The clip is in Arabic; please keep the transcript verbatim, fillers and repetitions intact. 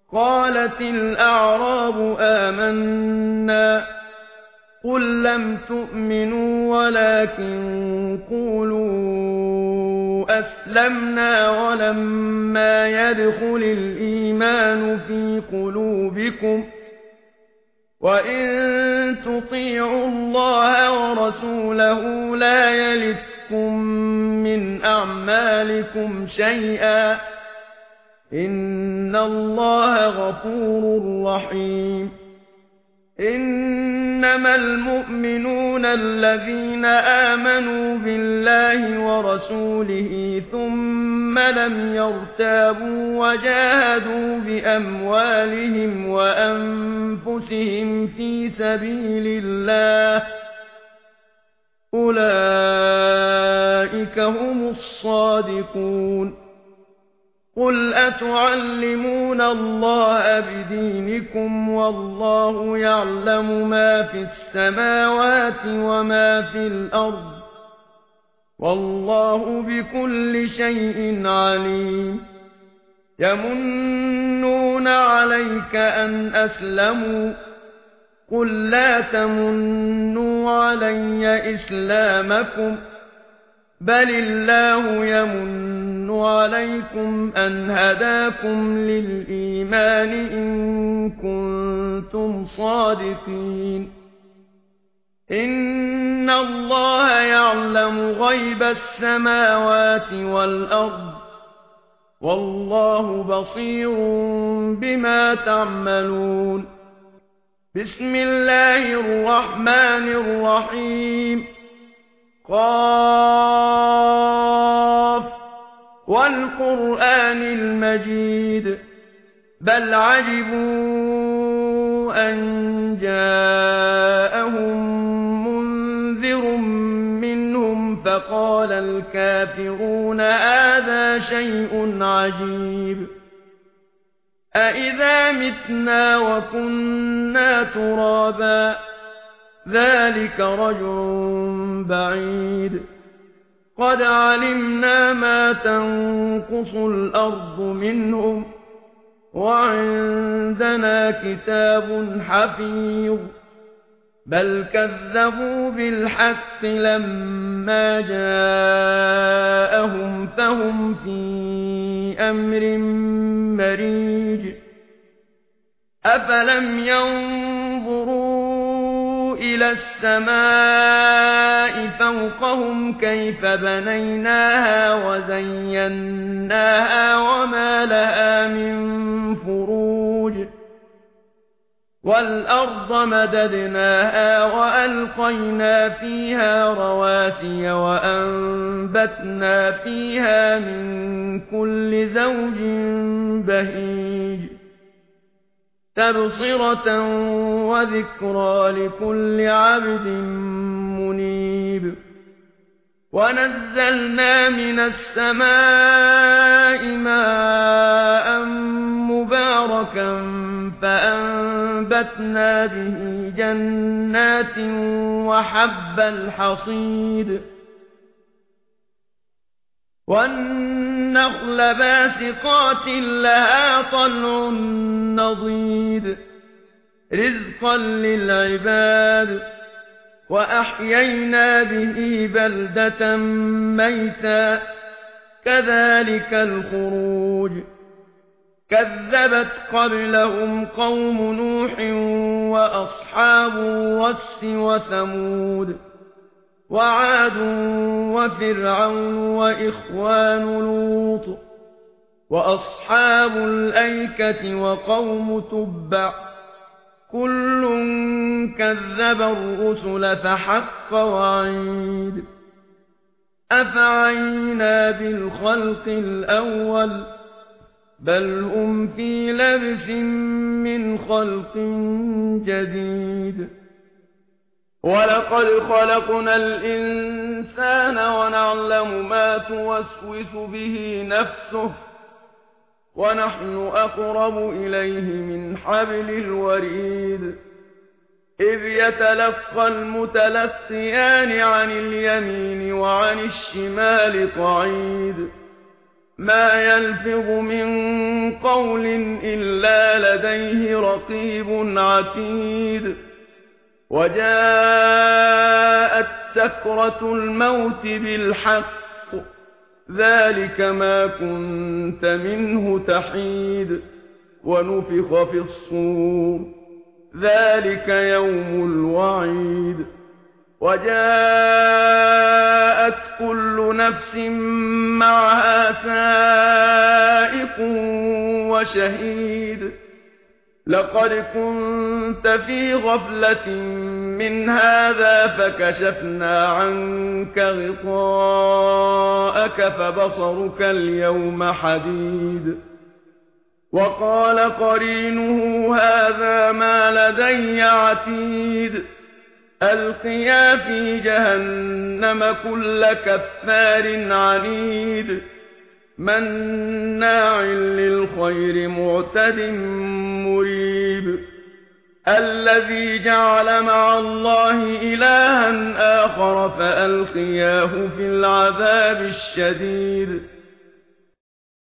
قالت الأعراب آمنا قل لم تؤمنوا ولكن قولوا أسلمنا ولما يدخل الإيمان في قلوبكم وإن تطيعوا الله ورسوله لا يلتكم من أعمالكم شيئا إن الله غفور رحيم إنما المؤمنون الذين آمنوا بالله ورسوله ثم لم يرتابوا وجاهدوا بأموالهم وأنفسهم في سبيل الله أولئك هم الصادقون قل أتعلمون الله بدينكم والله يعلم ما في السماوات وما في الأرض والله بكل شيء عليم يمنون عليك أن أسلموا قل لا تمنوا علي إسلامكم بل الله يمن عليكم أن هداكم للإيمان إن كنتم صادقين إن الله يعلم غيب السماوات والأرض والله بصير بما تعملون بسم الله الرحمن الرحيم قاف والقرآن المجيد بل عجبوا أن جاءهم منذر منهم فقال الكافرون هذا شيء عجيب أإذا متنا وكنا ترابا ذلك رجع بعيد قد علمنا ما تنقص الأرض منهم وعندنا كتاب حفيظ بل كذبوا بالحق لما جاءهم فهم في أمر مريج أفلم ينظروا إلى السماء فوقهم كيف بنيناها وزيناها وما لها من فروج والأرض مددناها وألقينا فيها رواسي وأنبتنا فيها من كل زوج بهيج تبصرة وذكرى لكل عبد منيب ونزلنا من السماء ماء مباركا فأنبتنا به جنات وحب الحصيد والنخل باسقات لها طلع نضيد رزقا للعباد وأحيينا به بلدة ميتا كذلك الخروج كذبت قبلهم قوم نوح وأصحاب الرس وثمود وعاد وفرعون وإخوان لوط وأصحاب الأيكة وقوم تبع كل كذب الرسل فحق وعيد أفعينا بالخلق الأول بل هم في لبس من خلق جديد ولقد خلقنا الإنسان ونعلم ما توسوس به نفسه ونحن أقرب إليه من حبل الوريد إذ يتلقى المتلقيان عن اليمين وعن الشمال قعيد ما يلفظ من قول إلا لديه رقيب عتيد وجاءت سكرة الموت بالحق ذلك ما كنت منه تحيد ونفخ في الصور ذلك يوم الوعيد وجاءت كل نفس معها سائق وشهيد لقد كنت في غفلة من هذا فكشفنا عنك غطاءك فبصرك اليوم حديد وقال قرينه هذا ما لدي عتيد ألقيا في جهنم كل كفار عنيد مناع للخير معتد مريب الذي جعل مع الله إلها آخر فألقياه في العذاب الشديد